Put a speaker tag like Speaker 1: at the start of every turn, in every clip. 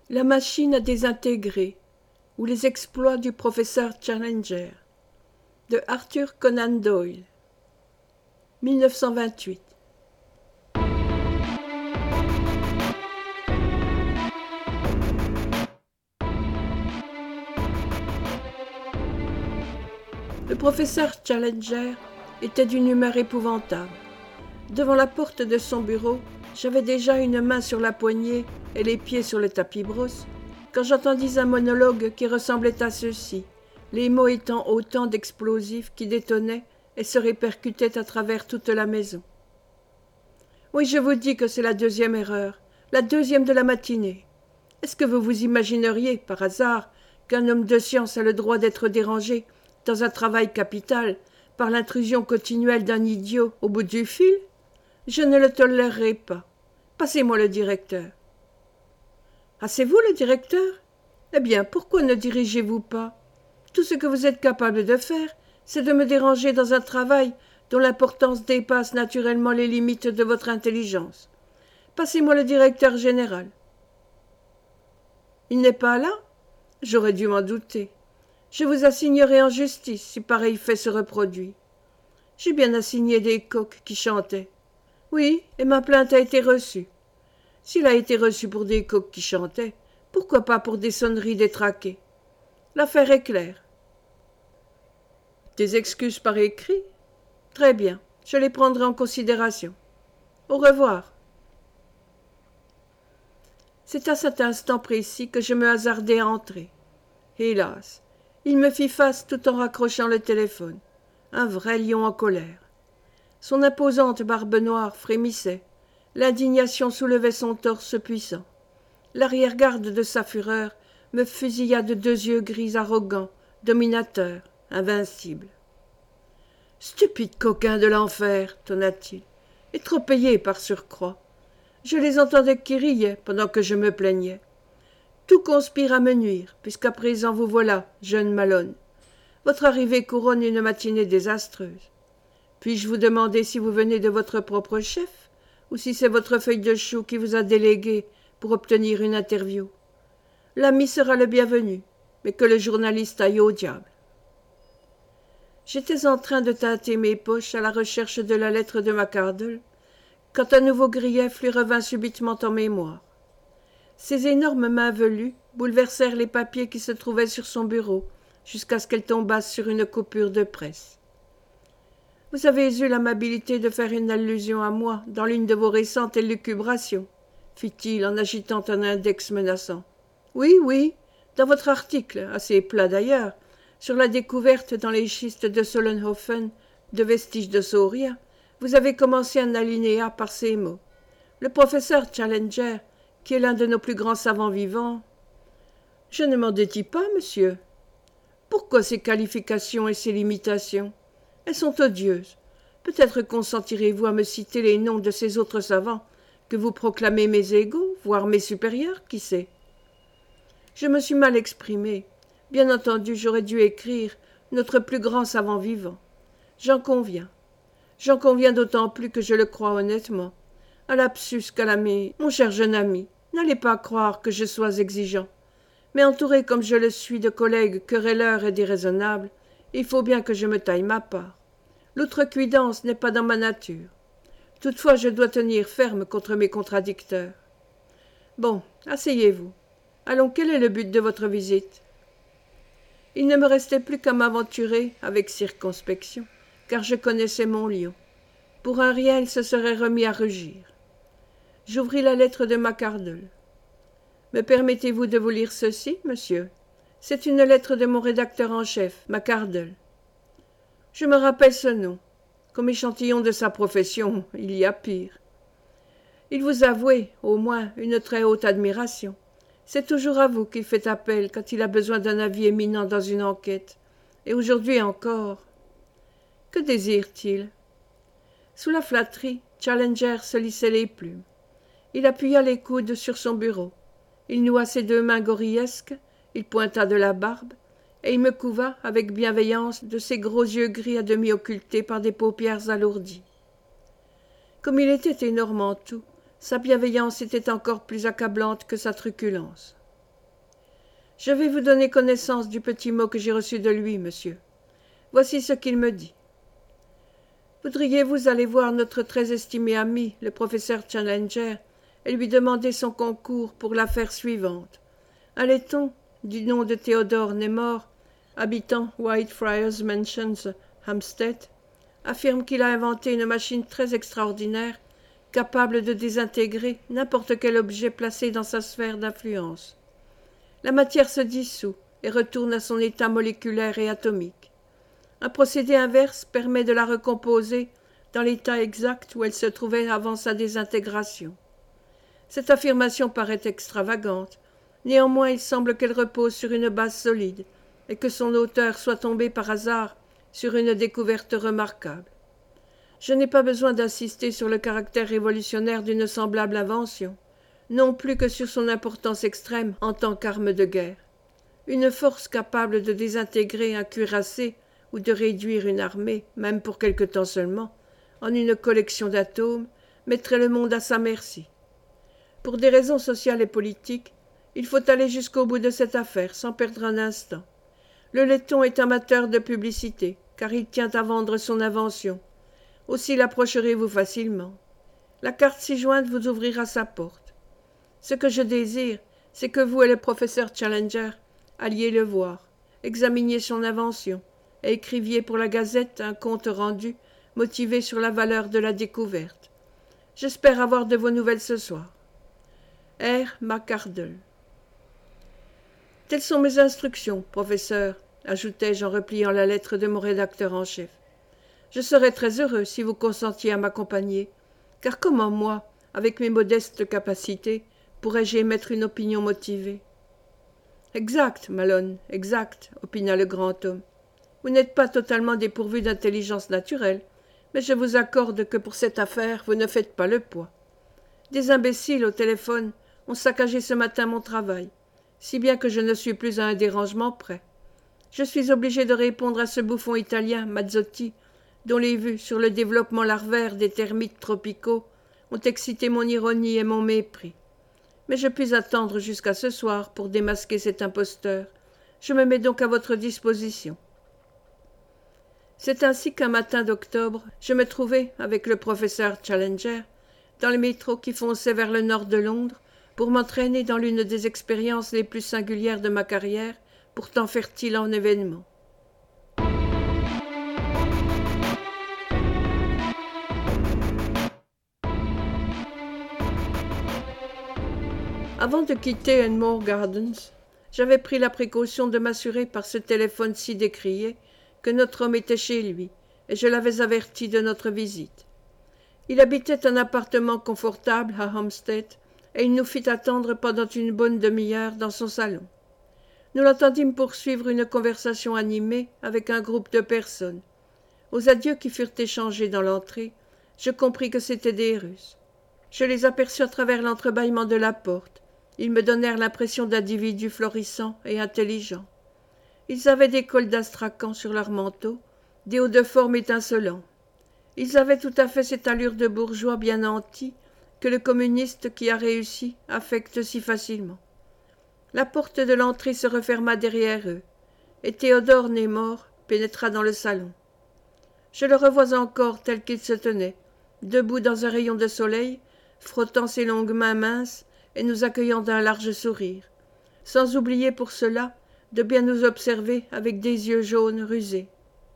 Speaker 1: La machine à désintégrer ou les exploits du professeur Challenger de Arthur Conan Doyle 1928. Le professeur Challenger était d'une humeur épouvantable. Devant la porte de son bureau, j'avais déjà une main sur la poignée et les pieds sur le tapis-brosse, quand j'entendis un monologue qui ressemblait à ceci, les mots étant autant d'explosifs qui détonaient et se répercutaient à travers toute la maison. Oui, je vous dis que c'est la deuxième erreur, la deuxième de la matinée. Est-ce que vous vous imagineriez, par hasard, qu'un homme de science a le droit d'être dérangé, dans un travail capital, par l'intrusion continuelle d'un idiot au bout du fil? Je ne le tolérerai pas. Passez-moi le directeur. Ah, c'est vous le directeur? Eh bien, pourquoi ne dirigez-vous pas? Tout ce que vous êtes capable de faire, c'est de me déranger dans un travail dont l'importance dépasse naturellement les limites de votre intelligence. Passez-moi le directeur général. Il n'est pas là? J'aurais dû m'en douter. Je vous assignerai en justice si pareil fait se reproduit. J'ai bien assigné des coqs qui chantaient. Oui, et ma plainte a été reçue. S'il a été reçu pour des coqs qui chantaient, pourquoi pas pour des sonneries détraquées? L'affaire est claire. Des excuses par écrit? Très bien, je les prendrai en considération. Au revoir. C'est à cet instant précis que je me hasardai à entrer. Hélas, il me fit face tout en raccrochant le téléphone. Un vrai lion en colère. Son imposante barbe noire frémissait. L'indignation soulevait son torse puissant. L'arrière-garde de sa fureur me fusilla de deux yeux gris arrogants, dominateurs, invincibles. « Stupide coquin de l'enfer !» tonna-t-il. « Et trop payé par surcroît. Je les entendais qui riaient pendant que je me plaignais. Tout conspire à me nuire, puisqu'à présent vous voilà, jeune Malone. Votre arrivée couronne une matinée désastreuse. Puis-je vous demander si vous venez de votre propre chef, ou si c'est votre feuille de chou qui vous a délégué pour obtenir une interview? L'ami sera le bienvenu, mais que le journaliste aille au diable. » J'étais en train de tâter mes poches à la recherche de la lettre de McArdle, quand un nouveau grief lui revint subitement en mémoire. Ses énormes mains velues bouleversèrent les papiers qui se trouvaient sur son bureau, jusqu'à ce qu'elles tombassent sur une coupure de presse. « Vous avez eu l'amabilité de faire une allusion à moi dans l'une de vos récentes élucubrations, » fit-il en agitant un index menaçant. « Oui, oui, dans votre article, assez plat d'ailleurs, sur la découverte dans les schistes de Solnhofen de vestiges de sauriens, vous avez commencé un alinéa par ces mots. Le professeur Challenger, qui est l'un de nos plus grands savants vivants… » Je ne m'en détis pas, monsieur. Pourquoi ces qualifications et ces limitations? Elles sont odieuses. Peut-être consentirez-vous à me citer les noms de ces autres savants que vous proclamez mes égaux, voire mes supérieurs, qui sait? Je me suis mal exprimé. Bien entendu, j'aurais dû écrire « notre plus grand savant vivant ». J'en conviens. J'en conviens d'autant plus que je le crois honnêtement. Un lapsus calamé, mon cher jeune ami, n'allez pas croire que je sois exigeant. Mais entouré comme je le suis de collègues querelleurs et déraisonnables, il faut bien que je me taille ma part. L'outrecuidance n'est pas dans ma nature. Toutefois, je dois tenir ferme contre mes contradicteurs. Bon, asseyez-vous. Allons, quel est le but de votre visite? Il ne me restait plus qu'à m'aventurer avec circonspection, car je connaissais mon lion. Pour un rien, il se serait remis à rugir. J'ouvris la lettre de McArdle. « Me permettez-vous de vous lire ceci, monsieur? C'est une lettre de mon rédacteur en chef, McArdle. Je me rappelle ce nom. Comme échantillon de sa profession, il y a pire. Il vous avouait, au moins, une très haute admiration. C'est toujours à vous qu'il fait appel quand il a besoin d'un avis éminent dans une enquête. Et aujourd'hui encore. Que désire-t-il? » Sous la flatterie, Challenger se lissait les plumes. Il appuya les coudes sur son bureau. Il noua ses deux mains gorillesques, il pointa de la barbe, et il me couva avec bienveillance de ses gros yeux gris à demi occultés par des paupières alourdies. Comme il était énorme en tout, sa bienveillance était encore plus accablante que sa truculence. Je vais vous donner connaissance du petit mot que j'ai reçu de lui, monsieur. Voici ce qu'il me dit. Voudriez-vous aller voir notre très estimé ami, le professeur Challenger, et lui demander son concours pour l'affaire suivante. Un laiton, du nom de Théodore Nemours, habitant Whitefriars Mansions, Hampstead, affirme qu'il a inventé une machine très extraordinaire, capable de désintégrer n'importe quel objet placé dans sa sphère d'influence. La matière se dissout et retourne à son état moléculaire et atomique. Un procédé inverse permet de la recomposer dans l'état exact où elle se trouvait avant sa désintégration. Cette affirmation paraît extravagante, néanmoins il semble qu'elle repose sur une base solide et que son auteur soit tombé par hasard sur une découverte remarquable. Je n'ai pas besoin d'insister sur le caractère révolutionnaire d'une semblable invention, non plus que sur son importance extrême en tant qu'arme de guerre. Une force capable de désintégrer un cuirassé ou de réduire une armée, même pour quelque temps seulement, en une collection d'atomes, mettrait le monde à sa merci. Pour des raisons sociales et politiques, il faut aller jusqu'au bout de cette affaire sans perdre un instant. Le laiton est amateur de publicité, car il tient à vendre son invention. Aussi l'approcherez-vous facilement. La carte ci-jointe vous ouvrira sa porte. Ce que je désire, c'est que vous et le professeur Challenger alliez le voir, examiniez son invention, et écriviez pour la Gazette un compte rendu motivé sur la valeur de la découverte. J'espère avoir de vos nouvelles ce soir. R. McArdle. Telles sont mes instructions, professeur, ajoutai-je en repliant la lettre de mon rédacteur en chef. Je serais très heureux si vous consentiez à m'accompagner, car comment moi, avec mes modestes capacités, pourrais-je émettre une opinion motivée? Exact, Malone, exact, opina le grand homme. Vous n'êtes pas totalement dépourvu d'intelligence naturelle, mais je vous accorde que pour cette affaire, vous ne faites pas le poids. Des imbéciles au téléphone ont saccagé ce matin mon travail, si bien que je ne suis plus à un dérangement près. Je suis obligé de répondre à ce bouffon italien, Mazzotti, dont les vues sur le développement larvaire des termites tropicaux ont excité mon ironie et mon mépris. Mais je puis attendre jusqu'à ce soir pour démasquer cet imposteur. Je me mets donc à votre disposition. C'est ainsi qu'un matin d'octobre, je me trouvai, avec le professeur Challenger, dans le métro qui fonçait vers le nord de Londres, pour m'entraîner dans l'une des expériences les plus singulières de ma carrière, pourtant fertile en événements. Avant de quitter Enmore Gardens, j'avais pris la précaution de m'assurer par ce téléphone si décrié que notre homme était chez lui, et je l'avais averti de notre visite. Il habitait un appartement confortable à Hampstead, et il nous fit attendre pendant une bonne demi-heure dans son salon. Nous l'entendîmes poursuivre une conversation animée avec un groupe de personnes. Aux adieux qui furent échangés dans l'entrée, je compris que c'étaient des Russes. Je les aperçus à travers l'entrebâillement de la porte. Ils me donnèrent l'impression d'individus florissants et intelligents. Ils avaient des cols d'astrakan sur leurs manteaux, des hauts de forme étincelants. Ils avaient tout à fait cette allure de bourgeois bien nantis que le communiste qui a réussi affecte si facilement. La porte de l'entrée se referma derrière eux, et Théodore Nemours pénétra dans le salon. Je le revois encore tel qu'il se tenait, debout dans un rayon de soleil, frottant ses longues mains minces et nous accueillant d'un large sourire, sans oublier pour cela de bien nous observer avec des yeux jaunes rusés.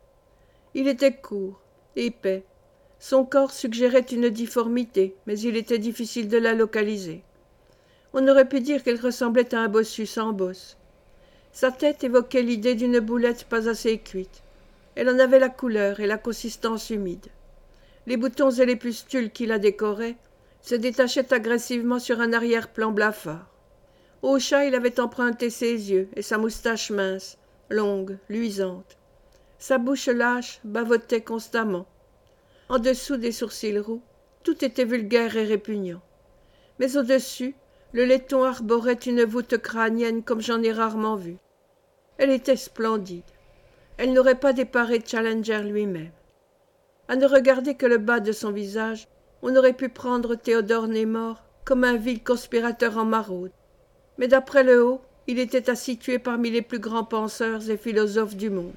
Speaker 1: Il était court, épais. Son corps suggérait une difformité, mais il était difficile de la localiser. On aurait pu dire qu'elle ressemblait à un bossu sans bosse. Sa tête évoquait l'idée d'une boulette pas assez cuite. Elle en avait la couleur et la consistance humide. Les boutons et les pustules qui la décoraient se détachaient agressivement sur un arrière-plan blafard. Au chat, il avait emprunté ses yeux et sa moustache mince, longue, luisante. Sa bouche lâche bavotait constamment. En dessous des sourcils roux, tout était vulgaire et répugnant. Mais au-dessus, le laiton arborait une voûte crânienne comme j'en ai rarement vu. Elle était splendide. Elle n'aurait pas déparé Challenger lui-même. À ne regarder que le bas de son visage, on aurait pu prendre Théodore Nemours comme un vil conspirateur en maraude. Mais d'après le haut, Il était à situer parmi les plus grands penseurs et philosophes du monde.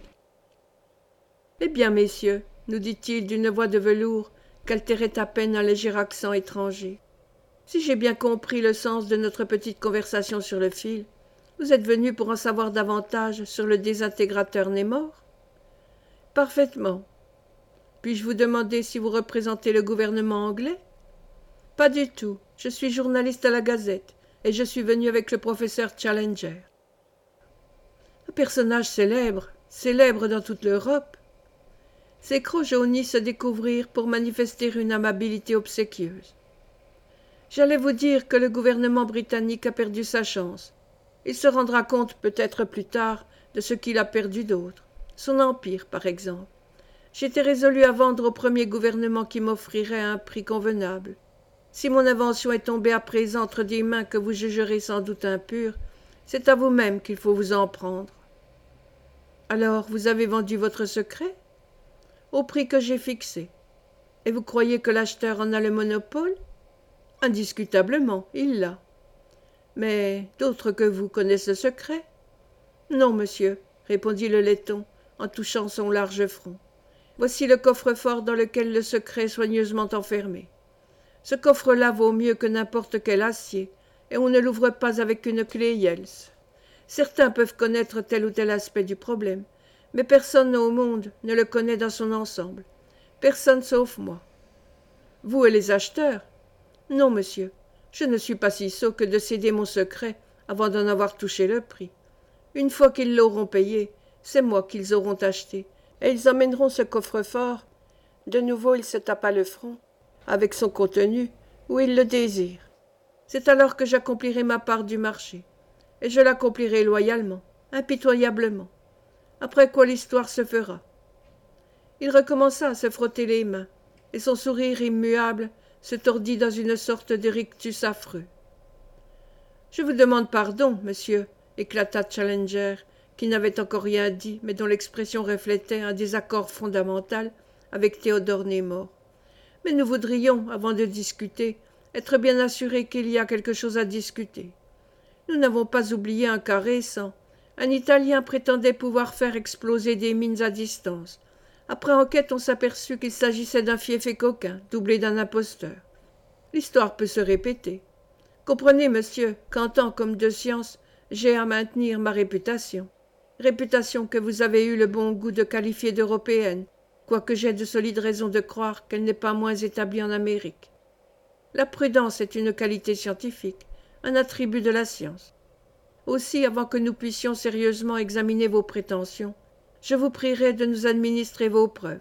Speaker 1: Eh bien, messieurs, nous dit-il d'une voix de velours qu'altérait à peine un léger accent étranger, si j'ai bien compris le sens de notre petite conversation sur le fil, vous êtes venus pour en savoir davantage sur le désintégrateur Némore? Parfaitement. Puis-je vous demander si vous représentez le gouvernement anglais? Pas du tout. Je suis journaliste à la Gazette, et je suis venu avec le professeur Challenger. Un personnage célèbre, célèbre dans toute l'Europe. Ses crocs jaunis se découvrirent pour manifester une amabilité obséquieuse. J'allais vous dire que le gouvernement britannique a perdu sa chance. Il se rendra compte peut-être plus tard de ce qu'il a perdu d'autre. Son empire, par exemple. J'étais résolu à vendre au premier gouvernement qui m'offrirait un prix convenable. Si mon invention est tombée à présent entre des mains que vous jugerez sans doute impures, c'est à vous-même qu'il faut vous en prendre. Alors, vous avez vendu votre secret? Au prix que j'ai fixé. Et vous croyez que l'acheteur en a le monopole? Indiscutablement, il l'a. Mais d'autres que vous connaissent le secret? Non, monsieur, répondit le laiton, en touchant son large front. Voici le coffre-fort dans lequel le secret est soigneusement enfermé. Ce coffre-là vaut mieux que n'importe quel acier, et on ne l'ouvre pas avec une clé Yells. Certains peuvent connaître tel ou tel aspect du problème, mais personne au monde ne le connaît dans son ensemble. Personne sauf moi. Vous et les acheteurs? Non, monsieur, je ne suis pas si sot que de céder mon secret avant d'en avoir touché le prix. Une fois qu'ils l'auront payé, c'est moi qu'ils auront acheté, et ils emmèneront ce coffre-fort. De nouveau il se tapa le front, avec son contenu, où ils le désirent. C'est alors que j'accomplirai ma part du marché, et je l'accomplirai loyalement, impitoyablement. Après quoi l'histoire se fera. Il recommença à se frotter les mains, et son sourire immuable se tordit dans une sorte de rictus affreux. « Je vous demande pardon, monsieur, » éclata Challenger, qui n'avait encore rien dit, mais dont l'expression reflétait un désaccord fondamental avec Théodore Némore. « Mais nous voudrions, avant de discuter, être bien assurés qu'il y a quelque chose à discuter. Nous n'avons pas oublié un cas récent. Un Italien prétendait pouvoir faire exploser des mines à distance. Après enquête, on s'aperçut qu'il s'agissait d'un fieffé coquin, doublé d'un imposteur. L'histoire peut se répéter. Comprenez, monsieur, qu'en tant qu'homme de science, j'ai à maintenir ma réputation. Réputation que vous avez eu le bon goût de qualifier d'européenne, quoique j'aie de solides raisons de croire qu'elle n'est pas moins établie en Amérique. La prudence est une qualité scientifique, un attribut de la science. Aussi, avant que nous puissions sérieusement examiner vos prétentions, je vous prierai de nous administrer vos preuves.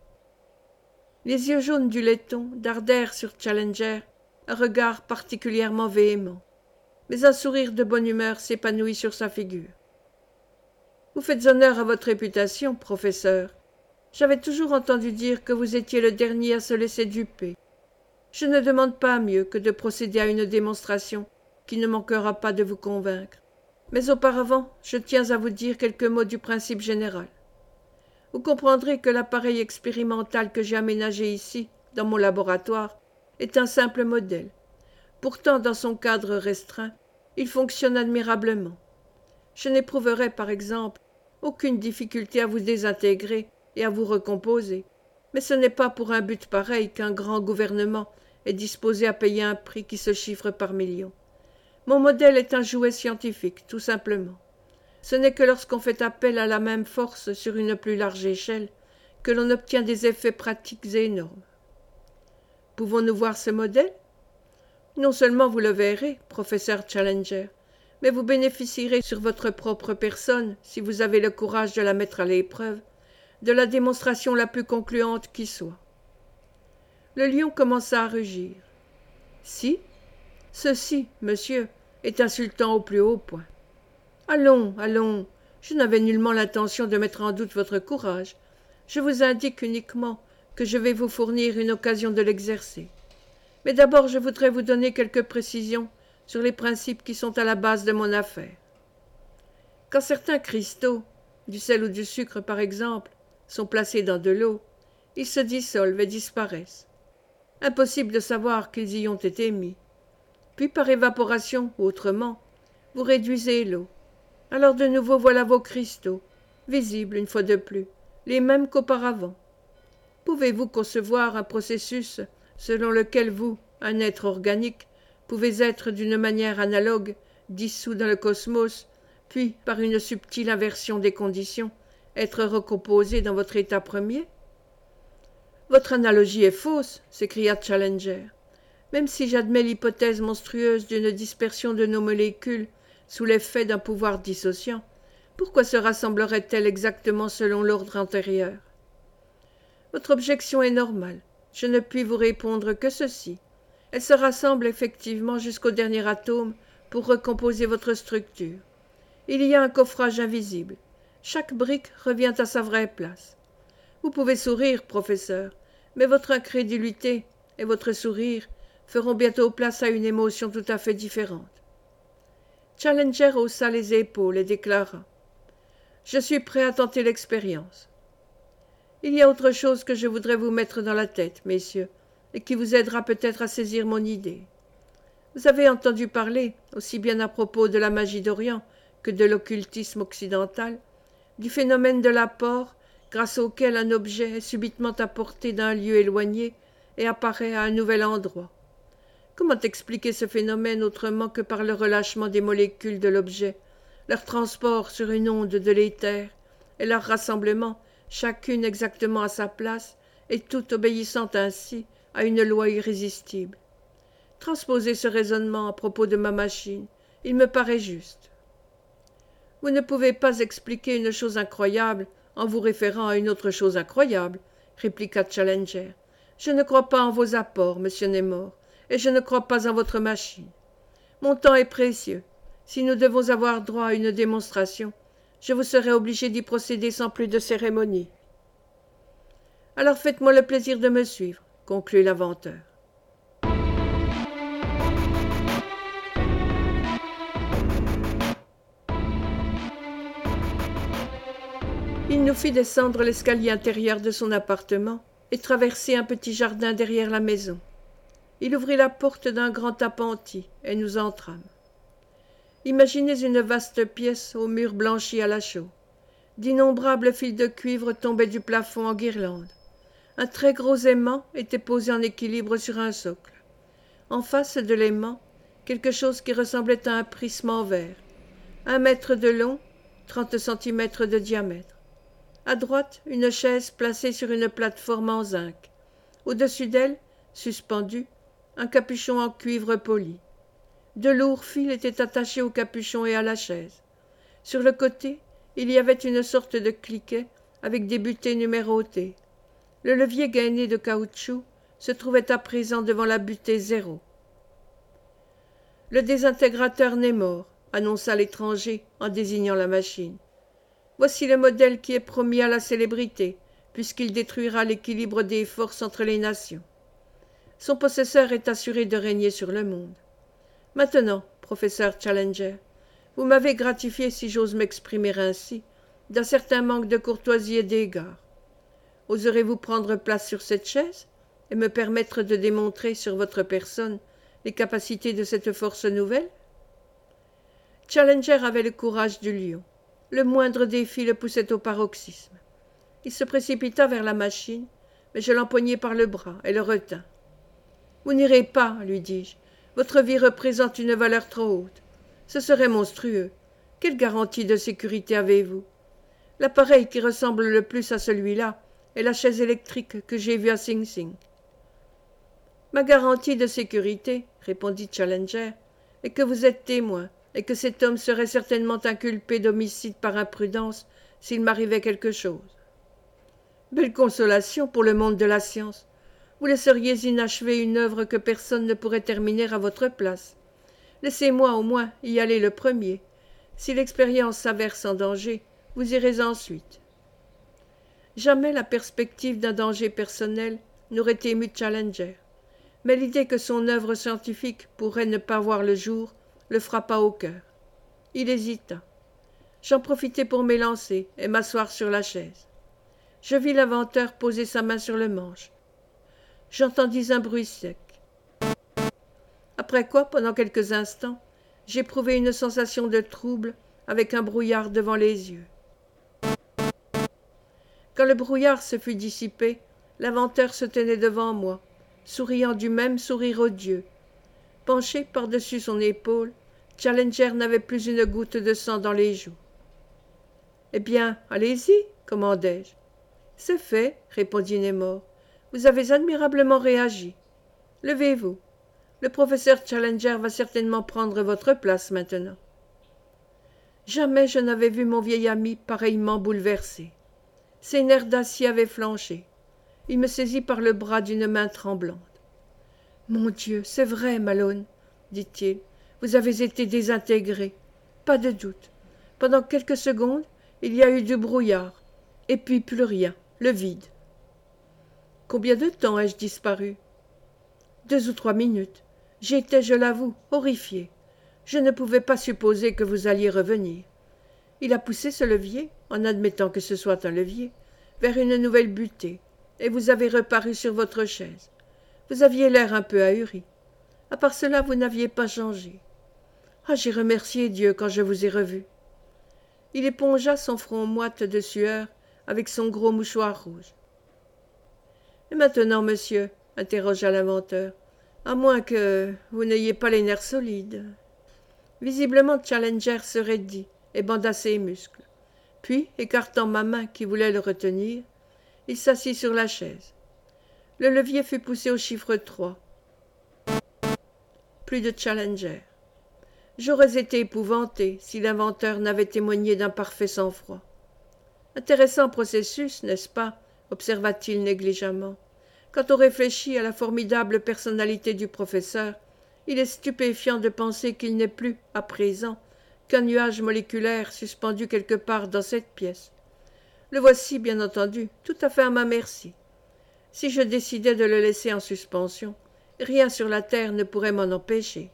Speaker 1: Les yeux jaunes du laiton dardèrent sur Challenger un regard particulièrement véhément, mais un sourire de bonne humeur s'épanouit sur sa figure. Vous faites honneur à votre réputation, professeur. J'avais toujours entendu dire que vous étiez le dernier à se laisser duper. Je ne demande pas mieux que de procéder à une démonstration qui ne manquera pas de vous convaincre. Mais auparavant, je tiens à vous dire quelques mots du principe général. Vous comprendrez que l'appareil expérimental que j'ai aménagé ici, dans mon laboratoire, est un simple modèle. Pourtant, dans son cadre restreint, il fonctionne admirablement. Je n'éprouverai, par exemple, aucune difficulté à vous désintégrer et à vous recomposer, mais ce n'est pas pour un but pareil qu'un grand gouvernement est disposé à payer un prix qui se chiffre par millions. Mon modèle est un jouet scientifique, tout simplement. Ce n'est que lorsqu'on fait appel à la même force sur une plus large échelle que l'on obtient des effets pratiques et énormes. Pouvons-nous voir ce modèle? Non seulement vous le verrez, professeur Challenger, mais vous bénéficierez sur votre propre personne, si vous avez le courage de la mettre à l'épreuve, de la démonstration la plus concluante qui soit. Le lion commença à rugir. Si, ceci, monsieur, est insultant au plus haut point. Allons, allons, je n'avais nullement l'intention de mettre en doute votre courage. Je vous indique uniquement que je vais vous fournir une occasion de l'exercer. Mais d'abord, je voudrais vous donner quelques précisions sur les principes qui sont à la base de mon affaire. Quand certains cristaux, du sel ou du sucre par exemple, sont placés dans de l'eau, ils se dissolvent et disparaissent. Impossible de savoir qu'ils y ont été mis. Puis par évaporation ou autrement, vous réduisez l'eau, Alors de nouveau voilà vos cristaux, visibles une fois de plus, les mêmes qu'auparavant. Pouvez-vous concevoir un processus selon lequel vous, un être organique, pouvez être d'une manière analogue, dissous dans le cosmos, puis, par une subtile inversion des conditions, être recomposé dans votre état premier? Votre analogie est fausse, s'écria Challenger. Même si j'admets l'hypothèse monstrueuse d'une dispersion de nos molécules sous l'effet d'un pouvoir dissociant, pourquoi se rassembleraient-elles exactement selon l'ordre antérieur? Votre objection est normale. Je ne puis vous répondre que ceci. Elles se rassemblent effectivement jusqu'au dernier atome pour recomposer votre structure. Il y a un coffrage invisible. Chaque brique revient à sa vraie place. Vous pouvez sourire, professeur, mais votre incrédulité et votre sourire feront bientôt place à une émotion tout à fait différente. Challenger haussa les épaules et déclara: « Je suis prêt à tenter l'expérience. Il y a autre chose que je voudrais vous mettre dans la tête, messieurs, et qui vous aidera peut-être à saisir mon idée. Vous avez entendu parler, aussi bien à propos de la magie d'Orient que de l'occultisme occidental, du phénomène de l'apport grâce auquel un objet est subitement apporté d'un lieu éloigné et apparaît à un nouvel endroit. Comment expliquer ce phénomène autrement que par le relâchement des molécules de l'objet, leur transport sur une onde de l'éther et leur rassemblement, chacune exactement à sa place et toute obéissant ainsi à une loi irrésistible? Transposer ce raisonnement à propos de ma machine, il me paraît juste. Vous ne pouvez pas expliquer une chose incroyable en vous référant à une autre chose incroyable, répliqua Challenger. Je ne crois pas en vos apports, monsieur Nemours, et je ne crois pas en votre machine. Mon temps est précieux. Si nous devons avoir droit à une démonstration, je vous serai obligé d'y procéder sans plus de cérémonie. Alors faites-moi le plaisir de me suivre, conclut l'inventeur. Il nous fit descendre l'escalier intérieur de son appartement et traverser un petit jardin derrière la maison. Il ouvrit la porte d'un grand appentis et nous entrâmes. Imaginez une vaste pièce aux murs blanchis à la chaux. D'innombrables fils de cuivre tombaient du plafond en guirlandes. Un très gros aimant était posé en équilibre sur un socle. En face de l'aimant, quelque chose qui ressemblait à un prisme en verre. 1 mètre de long, 30 centimètres de diamètre. À droite, une chaise placée sur une plateforme en zinc. Au-dessus d'elle, suspendu, un capuchon en cuivre poli. 2 lourds fils étaient attachés au capuchon et à la chaise. Sur le côté, il y avait une sorte de cliquet avec des butées numérotées. Le levier gainé de caoutchouc se trouvait à présent devant la butée 0. « Le désintégrateur Nemours », annonça l'étranger en désignant la machine. « Voici le modèle qui est promis à la célébrité, puisqu'il détruira l'équilibre des forces entre les nations. Son possesseur est assuré de régner sur le monde. Maintenant, professeur Challenger, vous m'avez gratifié, si j'ose m'exprimer ainsi, d'un certain manque de courtoisie et d'égard. Oserez-vous prendre place sur cette chaise et me permettre de démontrer sur votre personne les capacités de cette force nouvelle? » Challenger avait le courage du lion. Le moindre défi le poussait au paroxysme. Il se précipita vers la machine, mais je l'empoignai par le bras et le retins. « Vous n'irez pas, lui dis-je. Votre vie représente une valeur trop haute. Ce serait monstrueux. Quelle garantie de sécurité avez-vous? L'appareil qui ressemble le plus à celui-là est la chaise électrique que j'ai vue à Sing Sing. » « Ma garantie de sécurité, répondit Challenger, est que vous êtes témoin et que cet homme serait certainement inculpé d'homicide par imprudence s'il m'arrivait quelque chose. Belle consolation pour le monde de la science. Vous laisseriez inachever une œuvre que personne ne pourrait terminer à votre place. Laissez-moi au moins y aller le premier. Si l'expérience s'avère sans danger, vous irez ensuite. Jamais la perspective d'un danger personnel n'aurait ému Challenger, mais l'idée que son œuvre scientifique pourrait ne pas voir le jour le frappa au cœur. Il hésita. J'en profitai pour m'élancer et m'asseoir sur la chaise. Je vis l'inventeur poser sa main sur le manche. J'entendis un bruit sec. Après quoi, pendant quelques instants, j'éprouvai une sensation de trouble avec un brouillard devant les yeux. Quand le brouillard se fut dissipé, l'inventeur se tenait devant moi, souriant du même sourire odieux. Penché par-dessus son épaule, Challenger n'avait plus une goutte de sang dans les joues. « Eh bien, allez-y, commandai-je. »« C'est fait, répondit Nemours. Vous avez admirablement réagi. Levez-vous. Le professeur Challenger va certainement prendre votre place maintenant. » Jamais je n'avais vu mon vieil ami pareillement bouleversé. Ses nerfs d'acier avaient flanché. Il me saisit par le bras d'une main tremblante. « Mon Dieu, c'est vrai, Malone, dit-il. Vous avez été désintégré. Pas de doute. Pendant quelques secondes, il y a eu du brouillard. Et puis plus rien, le vide. Combien de temps ai-je disparu? 2 ou 3 minutes. J'étais, je l'avoue, horrifié. Je ne pouvais pas supposer que vous alliez revenir. Il a poussé ce levier, en admettant que ce soit un levier, vers une nouvelle butée, et vous avez reparu sur votre chaise. Vous aviez l'air un peu ahuri. À part cela, vous n'aviez pas changé. Ah, j'ai remercié Dieu quand je vous ai revu. Il épongea son front moite de sueur avec son gros mouchoir rouge. « Et maintenant, monsieur, interrogea l'inventeur, à moins que vous n'ayez pas les nerfs solides. » Visiblement, Challenger se raidit et banda ses muscles. Puis, écartant ma main qui voulait le retenir, il s'assit sur la chaise. Le levier fut poussé au chiffre 3. Plus de Challenger. J'aurais été épouvanté si l'inventeur n'avait témoigné d'un parfait sang-froid. Intéressant processus, n'est-ce pas? Observa-t-il négligemment. Quand on réfléchit à la formidable personnalité du professeur, il est stupéfiant de penser qu'il n'est plus, à présent, qu'un nuage moléculaire suspendu quelque part dans cette pièce. Le voici, bien entendu, tout à fait à ma merci. Si je décidais de le laisser en suspension, rien sur la terre ne pourrait m'en empêcher.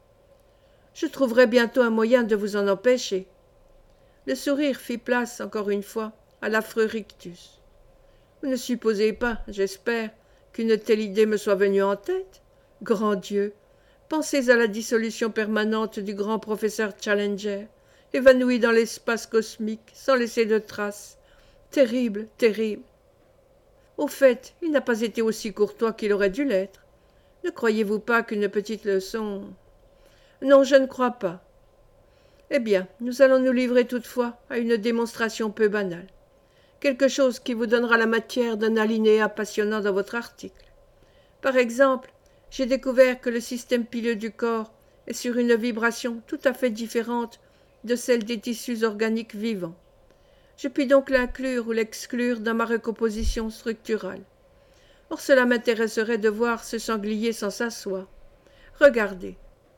Speaker 1: Je trouverai bientôt un moyen de vous en empêcher. Le sourire fit place, encore une fois, à l'affreux rictus. Vous ne supposez pas, j'espère, qu'une telle idée me soit venue en tête? Grand Dieu! Pensez à la dissolution permanente du grand professeur Challenger, évanoui dans l'espace cosmique, sans laisser de traces. Terrible, terrible! Au fait, il n'a pas été aussi courtois qu'il aurait dû l'être. Ne croyez-vous pas qu'une petite leçon... Non, je ne crois pas. Eh bien, nous allons nous livrer toutefois à une démonstration peu banale. Quelque chose qui vous donnera la matière d'un alinéa passionnant dans votre article. Par exemple, j'ai découvert que le système pileux du corps est sur une vibration tout à fait différente de celle des tissus organiques vivants. Je puis donc l'inclure ou l'exclure dans ma recomposition structurale. Or cela m'intéresserait de voir ce sanglier sans sa soie. Regardez.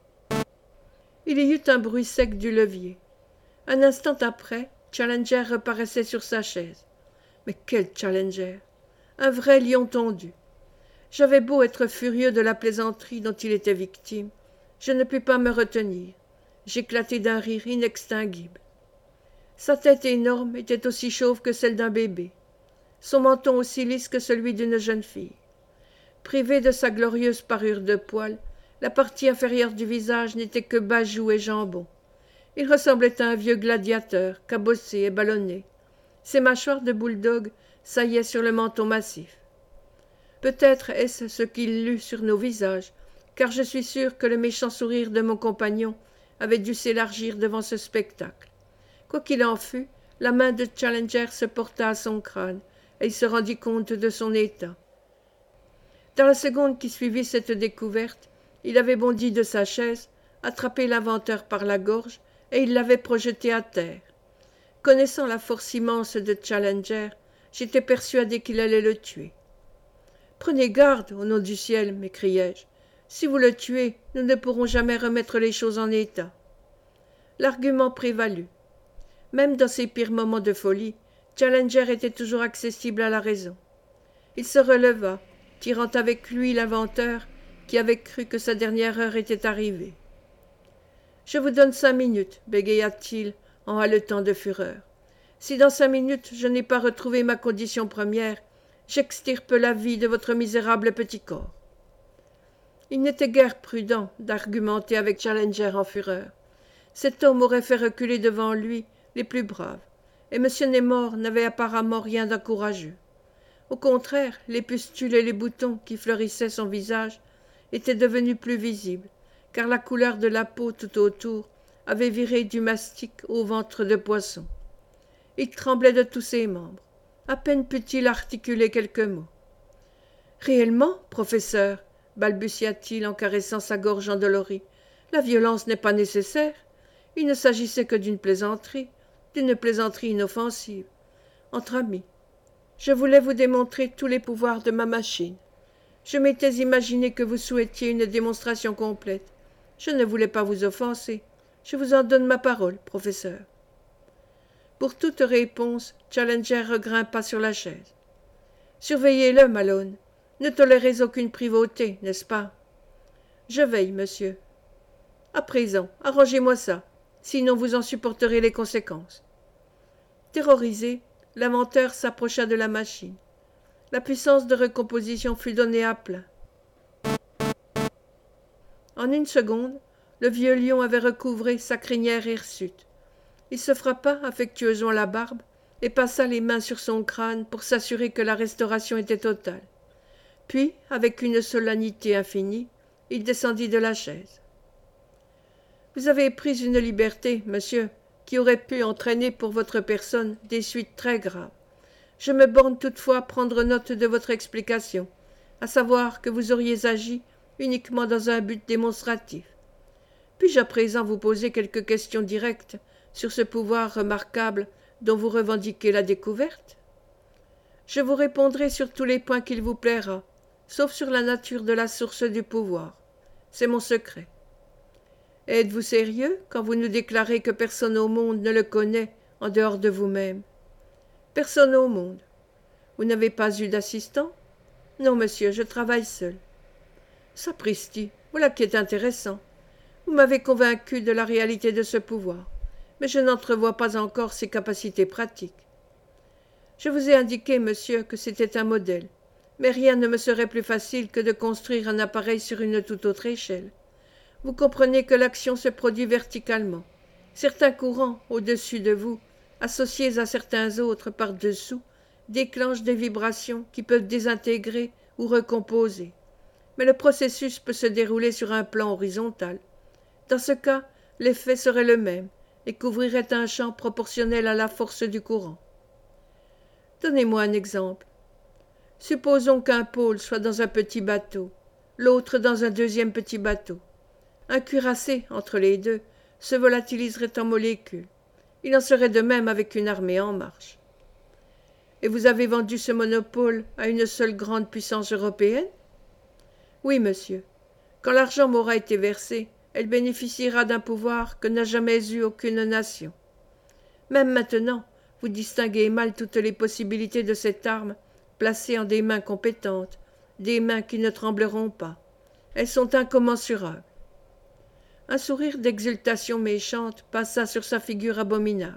Speaker 1: Il y eut un bruit sec du levier. Un instant après, Challenger reparaissait sur sa chaise. Mais quel Challenger! Un vrai lion tondu. J'avais beau être furieux de la plaisanterie dont il était victime, je ne pus pas me retenir. J'éclatai d'un rire inextinguible. Sa tête énorme était aussi chauve que celle d'un bébé, son menton aussi lisse que celui d'une jeune fille. Privé de sa glorieuse parure de poils, la partie inférieure du visage n'était que bajoux et jambon. Il ressemblait à un vieux gladiateur, cabossé et ballonné. Ses mâchoires de bouledogue saillaient sur le menton massif. Peut-être est-ce ce qu'il lut sur nos visages, car je suis sûr que le méchant sourire de mon compagnon avait dû s'élargir devant ce spectacle. Quoi qu'il en fût, la main de Challenger se porta à son crâne, et il se rendit compte de son état. Dans la seconde qui suivit cette découverte, il avait bondi de sa chaise, attrapé l'inventeur par la gorge, et il l'avait projeté à terre. Connaissant la force immense de Challenger, j'étais persuadé qu'il allait le tuer. « Prenez garde, au nom du ciel, m'écriai-je. Si vous le tuez, nous ne pourrons jamais remettre les choses en état. » L'argument prévalut. Même dans ses pires moments de folie, Challenger était toujours accessible à la raison. Il se releva, tirant avec lui l'inventeur qui avait cru que sa dernière heure était arrivée. « Je vous donne 5 minutes, bégaya-t-il en haletant de fureur. Si dans 5 minutes je n'ai pas retrouvé ma condition première, j'extirpe la vie de votre misérable petit corps. » Il n'était guère prudent d'argumenter avec Challenger en fureur. cet homme aurait fait reculer devant lui les plus braves, et M. Nemours n'avait apparemment rien d'encourageux. Au contraire, les pustules et les boutons qui fleurissaient son visage étaient devenus plus visibles, car la couleur de la peau tout autour avait viré du mastic au ventre de poisson. Il tremblait de tous ses membres. À peine put-il articuler quelques mots. « Réellement, professeur, balbutia-t-il en caressant sa gorge endolorie, la violence n'est pas nécessaire. Il ne s'agissait que d'une plaisanterie inoffensive. Entre amis, je voulais vous démontrer tous les pouvoirs de ma machine. Je m'étais imaginé que vous souhaitiez une démonstration complète. Je ne voulais pas vous offenser. Je vous en donne ma parole, professeur. » Pour toute réponse, Challenger regrimpa sur la chaise. « Surveillez-le, Malone. Ne tolérez aucune privauté, n'est-ce pas ? » « Je veille, monsieur. »« À présent, arrangez-moi ça, sinon vous en supporterez les conséquences. » Terrorisé, l'inventeur s'approcha de la machine. La puissance de recomposition fut donnée à plein. En une seconde, le vieux lion avait recouvré sa crinière hirsute. Il se frappa affectueusement la barbe et passa les mains sur son crâne pour s'assurer que la restauration était totale. Puis, avec une solennité infinie, il descendit de la chaise. « Vous avez pris une liberté, monsieur, qui aurait pu entraîner pour votre personne des suites très graves. Je me borne toutefois à prendre note de votre explication, à savoir que vous auriez agi uniquement dans un but démonstratif. Puis-je à présent vous poser quelques questions directes sur ce pouvoir remarquable dont vous revendiquez la découverte ? Je vous répondrai sur tous les points qu'il vous plaira, sauf sur la nature de la source du pouvoir. C'est mon secret. Êtes-vous sérieux quand vous nous déclarez que personne au monde ne le connaît en dehors de vous-même ? Personne au monde. Vous n'avez pas eu d'assistant ? Non, monsieur, je travaille seul. Sapristi, voilà qui est intéressant. Vous m'avez convaincu de la réalité de ce pouvoir, mais je n'entrevois pas encore ses capacités pratiques. Je vous ai indiqué, monsieur, que c'était un modèle, mais rien ne me serait plus facile que de construire un appareil sur une toute autre échelle. Vous comprenez que l'action se produit verticalement. Certains courants, au-dessus de vous, associés à certains autres par-dessous, déclenchent des vibrations qui peuvent désintégrer ou recomposer. Mais le processus peut se dérouler sur un plan horizontal. Dans ce cas, l'effet serait le même et couvrirait un champ proportionnel à la force du courant. Donnez-moi un exemple. Supposons qu'un pôle soit dans un petit bateau, l'autre dans un deuxième petit bateau. Un cuirassé entre les deux se volatiliserait en molécules. Il en serait de même avec une armée en marche. Et vous avez vendu ce monopole à une seule grande puissance européenne ? Oui, monsieur. Quand l'argent m'aura été versé, elle bénéficiera d'un pouvoir que n'a jamais eu aucune nation. Même maintenant, vous distinguez mal toutes les possibilités de cette arme placée en des mains compétentes, des mains qui ne trembleront pas. Elles sont incommensurables. Un sourire d'exultation méchante passa sur sa figure abominable.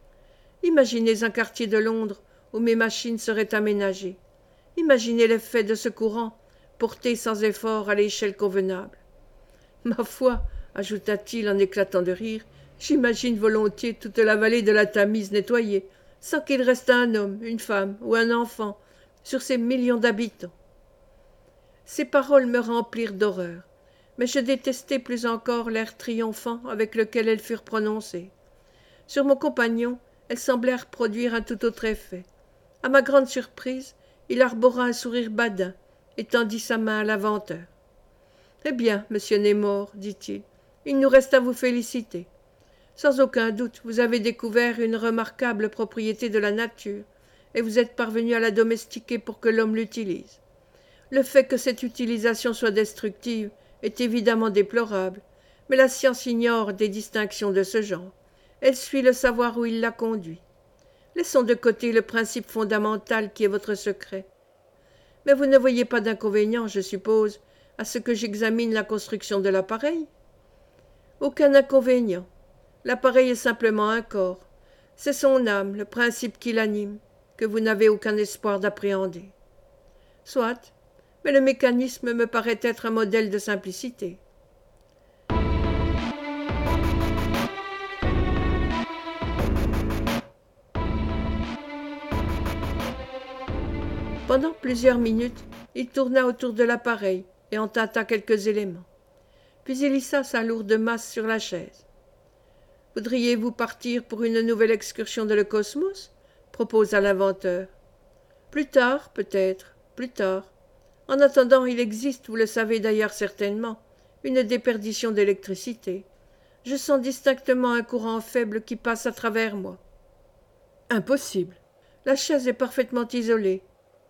Speaker 1: Imaginez un quartier de Londres où mes machines seraient aménagées. Imaginez l'effet de ce courant, porté sans effort à l'échelle convenable. Ma foi, ajouta-t-il en éclatant de rire, j'imagine volontiers toute la vallée de la Tamise nettoyée, sans qu'il reste un homme, une femme ou un enfant sur ces millions d'habitants. Ces paroles me remplirent d'horreur, mais je détestai plus encore l'air triomphant avec lequel elles furent prononcées. Sur mon compagnon, elles semblèrent produire un tout autre effet. À ma grande surprise, il arbora un sourire badin et tendit sa main à l'inventeur. « Eh bien, monsieur Nemours, dit-il, il nous reste à vous féliciter. Sans aucun doute, vous avez découvert une remarquable propriété de la nature, et vous êtes parvenu à la domestiquer pour que l'homme l'utilise. Le fait que cette utilisation soit destructive est évidemment déplorable, mais la science ignore des distinctions de ce genre. Elle suit le savoir où il l'a conduit. Laissons de côté le principe fondamental qui est votre secret. Mais vous ne voyez pas d'inconvénient, je suppose, à ce que j'examine la construction de l'appareil ? Aucun inconvénient. L'appareil est simplement un corps. C'est son âme, le principe qui l'anime, que vous n'avez aucun espoir d'appréhender. Soit, mais le mécanisme me paraît être un modèle de simplicité. Pendant plusieurs minutes, il tourna autour de l'appareil et en tâta quelques éléments. Puis il hissa sa lourde masse sur la chaise. « Voudriez-vous partir pour une nouvelle excursion dans le cosmos ?» proposa l'inventeur. « Plus tard, peut-être, plus tard. En attendant, il existe, vous le savez d'ailleurs certainement, une déperdition d'électricité. Je sens distinctement un courant faible qui passe à travers moi. » « Impossible. La chaise est parfaitement isolée. »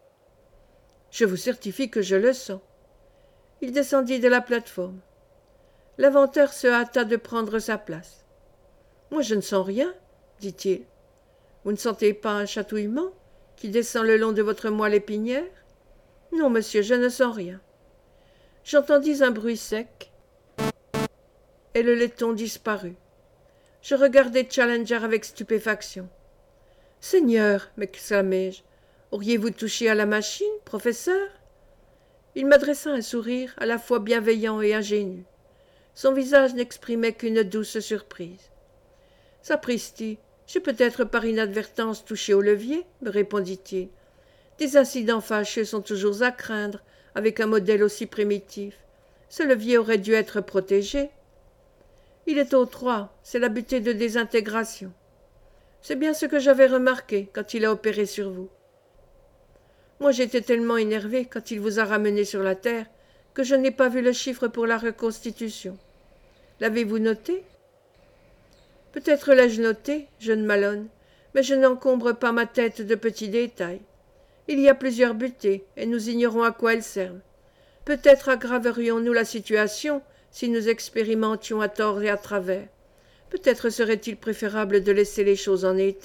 Speaker 1: « Je vous certifie que je le sens. » Il descendit de la plate-forme. L'inventeur se hâta de prendre sa place. « Moi, je ne sens rien, dit-il. Vous ne sentez pas un chatouillement qui descend le long de votre moelle épinière ? Non, monsieur, je ne sens rien. J'entendis un bruit sec, et le laiton disparut. Je regardai Challenger avec stupéfaction. « Seigneur, m'exclamai-je, auriez-vous touché à la machine, professeur ?» Il m'adressa un sourire à la fois bienveillant et ingénu. Son visage n'exprimait qu'une douce surprise. « Sapristi, j'ai peut-être par inadvertance touché au levier, me répondit-il. Des incidents fâcheux sont toujours à craindre avec un modèle aussi primitif. Ce levier aurait dû être protégé. Il est étroit, c'est la butée de désintégration. C'est bien ce que j'avais remarqué quand il a opéré sur vous. Moi, j'étais tellement énervé quand il vous a ramené sur la terre que je n'ai pas vu le chiffre pour la reconstitution. L'avez-vous noté ? Peut-être l'ai-je noté, jeune Malone, mais je n'encombre pas ma tête de petits détails. Il y a plusieurs butées, et nous ignorons à quoi elles servent. Peut-être aggraverions-nous la situation si nous expérimentions à tort et à travers. Peut-être serait-il préférable de laisser les choses en état ?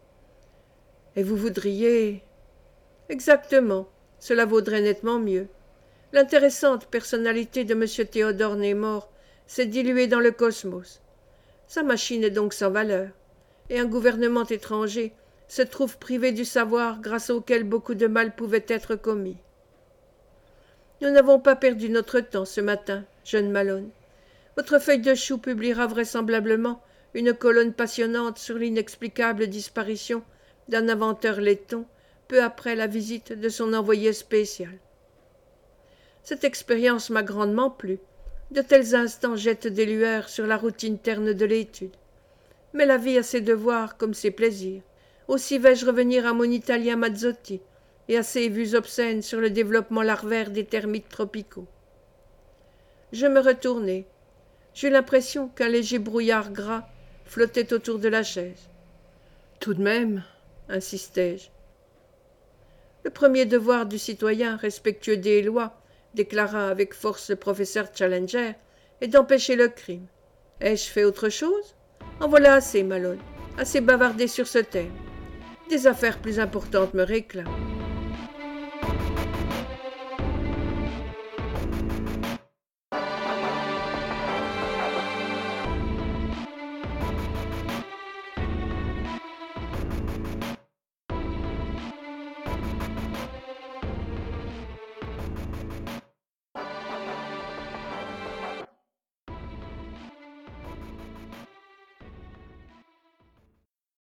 Speaker 1: Et vous voudriez… Exactement, cela vaudrait nettement mieux. L'intéressante personnalité de M. Théodore Nemours s'est diluée dans le cosmos. Sa machine est donc sans valeur, et un gouvernement étranger se trouve privé du savoir grâce auquel beaucoup de mal pouvait être commis. Nous n'avons pas perdu notre temps ce matin, jeune Malone. Votre feuille de chou publiera vraisemblablement une colonne passionnante sur l'inexplicable disparition d'un inventeur laiton peu après la visite de son envoyé spécial. Cette expérience m'a grandement plu. De tels instants jettent des lueurs sur la routine terne de l'étude. Mais la vie a ses devoirs comme ses plaisirs. Aussi vais-je revenir à mon italien Mazzotti et à ses vues obscènes sur le développement larvaire des termites tropicaux. Je me retournai. J'eus l'impression qu'un léger brouillard gras flottait autour de la chaise. « Tout de même, insistai-je. » Le premier devoir du citoyen respectueux des lois, déclara avec force le professeur Challenger, est d'empêcher le crime. Ai-je fait autre chose ? En voilà assez, Malone, assez bavardé sur ce thème. Des affaires plus importantes me réclament.